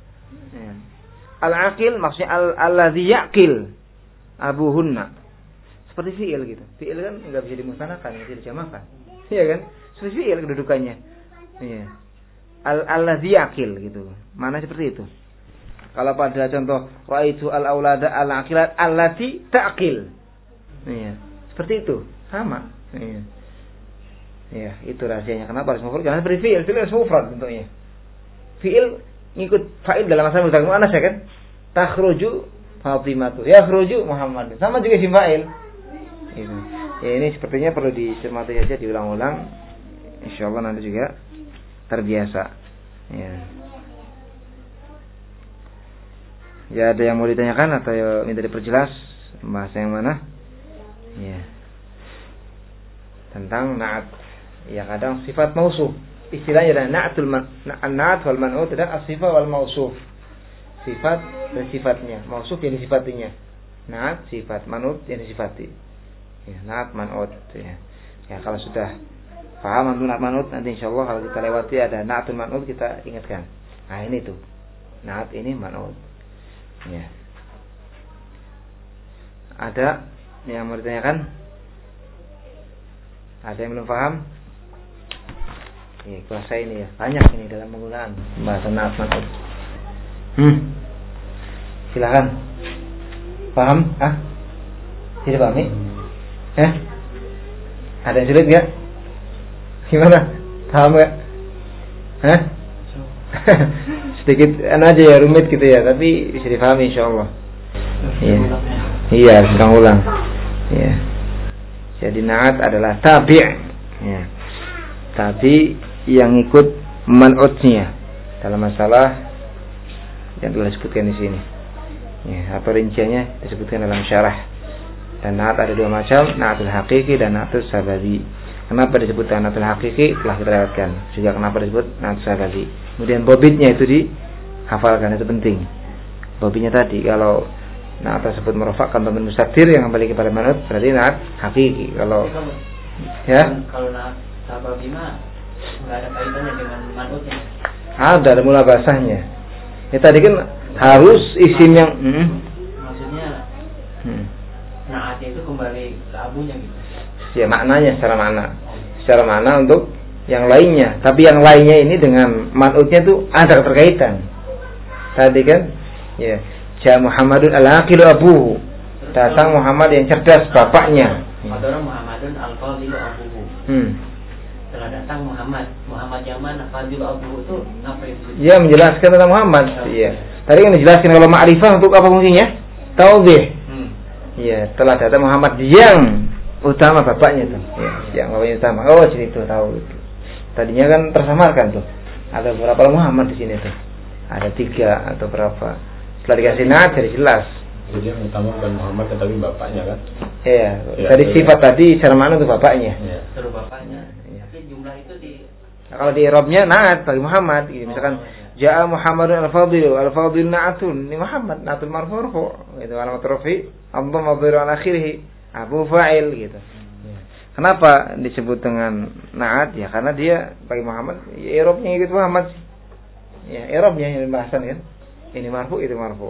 al-aqil, maksudnya al-ladzi yaqil abuhunna. Seperti fiil gitu. Fiil kan enggak bisa dimusanakan, bisa dijamakan. Iya kan? Seperti fiil kedudukannya. Iya. Al-ladzi yaqil gitu. Mana seperti itu? Kalau pada contoh ra'aitu al-aulada al-aqilat allati ta'qil. Iya. Seperti itu, sama. Iya. Iya, itu rahasianya. Kenapa harus mufrad? Karena seperti fi'il, fi'il harus mufrad bentuknya. Fi'il ngikut fa'il dalam masalah muzakkar muannas ya kan? Takhruju Fatimatu, yakhruju Muhammad. Sama juga isim fa'il. Itu. Ya, ini sepertinya perlu dicermati saja, diulang-ulang. Insyaallah nanti juga terbiasa. Ya. Ya, ada yang mau ditanyakan atau ya, minta diperjelas bahasa yang mana? Ya. Tentang na'at. Ya, kadang sifat mausuf. Istilahnya adalah na'atul na'at wal man'ut dan as-sifat wal mausuf. Sifat dan sifatnya, mausuf yang disifatinya. Na'at sifat, man'ut yang disifati. Ya, naat man'ut ya. Ya kalau sudah paham antum naat man'ut, nanti insyaallah kalau kita lewati ada naatul man'ut kita ingatkan. Nah ini tuh. Naat ini man'ut. Ya. Ada yang mau ditanyakan? Ada yang belum paham? Ya, kuasa ini ya. Banyak ini dalam penggunaan bahasa naat man'ut. Hmm. Silakan. Paham? Hah? Tidak paham nih? Eh? Ada yang sulit enggak? Gimana? Paham enggak? Hah? Sedikit aja ya, rumit gitu ya, tapi bisa dipahami insyaallah. Iya. Iya, sedang ulang. Iya. Jadi naat adalah tabi'. Ya. Tabi yang ikut man'utnya dalam masalah yang telah disebutkan di sini. Ya, apa rinciannya disebutkan dalam syarah. Dan naat ada dua macam, naatul haqiqi dan naatul sababi. Kenapa disebutkan naatul haqiqi telah kita lewatkan. Juga kenapa disebut naatul sababi. Kemudian bobitnya itu dihafalkan, itu penting. Bobitnya tadi kalau naat tersebut merofakkan domain mustatir yang kembali kepada manut, berarti naat haqiqi. Kalau ya kalau naat sababi mah enggak ada kaitannya dengan manutnya. Ada, ada mula bahasanya. Ya tadi kan harus isim yang hmm. Maksudnya hmm. naatnya itu kembali ke abunya gitu. Ya maknanya secara makna. Secara makna untuk yang lainnya. Tapi yang lainnya ini dengan man'utnya itu ada keterkaitan. Tadi kan ya, ja Muhammadun al-aqilu abuhu. Datang Muhammad yang cerdas bapaknya. Ada orang Muhammadun al-fadilu abuhu. Hmm. Setelah datang Muhammad, Muhammad yang mana? Fadilu abuhu itu ngapain? Ya menjelaskan tentang Muhammad. Iya. Tadi kan dijelaskan kalau ma'rifah untuk apa fungsinya? Taubih. Iya, telah datang Muhammad yang utama bapaknya tuh. Ya, yang bapaknya utama. Oh, jadi itu tahu itu. Tadinya kan tersamarkan tuh. Ada berapa Muhammad di sini tuh? Ada tiga atau berapa? Setelah dikasih naat jadi jelas. Jadi yang utama bukan Muhammad tetapi bapaknya kan? Iya. Ya, tadi sifat tadi secara mana tuh bapaknya? Iya. Terus bapaknya. Ya. Tapi jumlah itu di. Nah, kalau di i'rabnya naat bagi Muhammad. Gitu. Misalkan Ja'a Muhammadun al-fadilu al-fadilu na'atun. Ini Muhammad na'atul marfu' itu alamat rafi' Abdul madhiru ala akhirih Abu fa'il gitu. Ya. Kenapa disebut dengan na'at? Ya karena dia bagi Muhammad ya i'rabnya ikut Muhammad sih. Ya i'rabnya yang bahasan kan. Ini marfu' itu marfu'.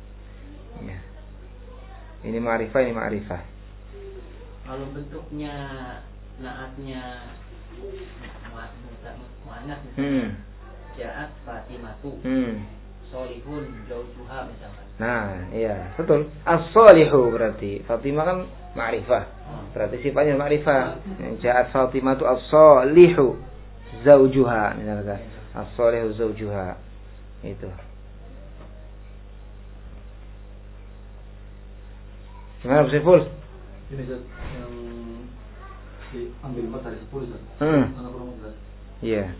Ya. Ini ma'rifah ini ma'rifah. Kalau bentuknya naatnya mu'annas misalnya. Hmm. Ja'at Fatimatu hmm. Solihun Zawjuha misalkan. Nah iya betul. As-solihu berarti Fatimah kan ma'rifah hmm. Berarti sifatnya ma'rifah. Ja'at Fatimatu as-solihu Zawjuha misalkan. As-solihu Zawjuha. Itu. Gimana Bu Siful? Ini yang diambil empat dari sepuluh Ustaz. Hmm. Iya.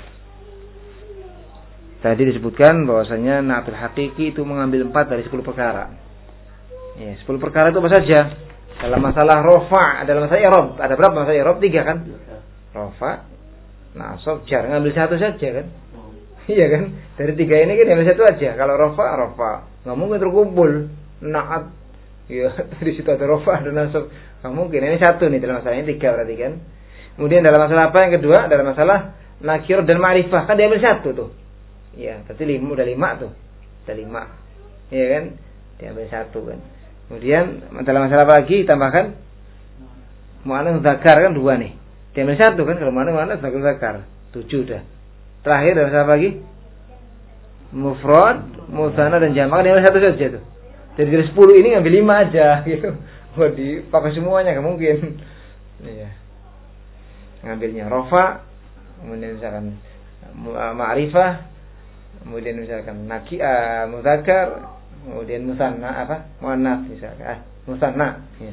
Tadi disebutkan bahwasanya na'atul haqiqi itu mengambil empat dari sepuluh perkara. Ya, sepuluh perkara itu apa saja? Dalam masalah rofa, dalam masalah i'rab, ada berapa masalah i'rab? Tiga kan? Rofa, nasab, jar, ngambil satu saja kan? Oh. Iya kan? Dari tiga ini kan ngambil satu aja. Kalau rofa, rofa, nggak mungkin terkumpul. Na'at, ya di situ ada rofa, ada nasab, nggak mungkin. Ini satu nih dalam masalah ini tiga berarti kan? Kemudian dalam masalah apa yang kedua? Dalam masalah nakir dan ma'rifah kan diambil satu tuh. Ya, berarti lima, udah lima tuh. Udah lima. Iya kan? Diambil satu kan. Kemudian dalam masalah apa lagi tambahkan mu'annas dzakar kan dua nih. Diambil satu kan kalau mu'annas dzakar. Tujuh dah. Terakhir dalam masalah apa lagi? Mufrad, mutsanna dan jamak diambil satu saja tuh. Jadi dari sepuluh ini ngambil lima aja gitu. Wah, dipakai semuanya enggak mungkin. Iya. Ngambilnya rofa, kemudian misalkan ma'rifah, kemudian misalkan naki uh, muzakkar, kemudian musanna apa? Muannats misalkan. Ah, musanna. Ya.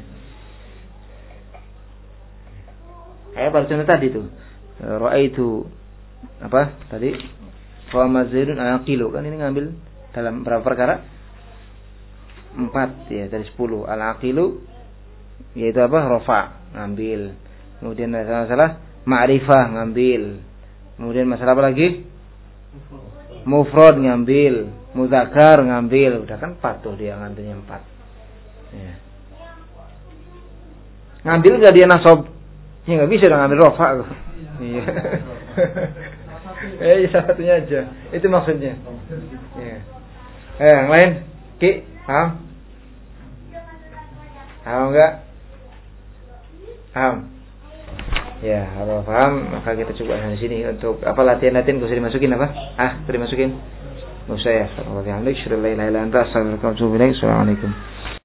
Kayak pada contoh tadi tuh. Ra'aitu apa? Tadi fa mazidun aqilu kan ini ngambil dalam berapa perkara? Empat ya dari sepuluh. Al-aqilu yaitu apa? Rafa ngambil. Kemudian masalah ma'rifah ngambil. Kemudian masalah apa lagi? Mufrad ngambil, muzakkar ngambil, udah kan empat tuh dia ngambilnya empat. Ya. Ngambil nggak dia nasab? Ya nggak bisa dong ngambil rofa. Iya. Eh salah satunya aja. Itu maksudnya. Iya. Eh yang lain, Ki, paham? Paham nggak? Paham? Ya, kalau paham maka kita coba di sini untuk apa latihan-latihan bisa dimasukin apa? Ah, bisa dimasukin. Nggak usah ya. Alhamdulillah, syukur la ilaha illa anta, astaghfiruka wa atubu ilaik. Assalamualaikum.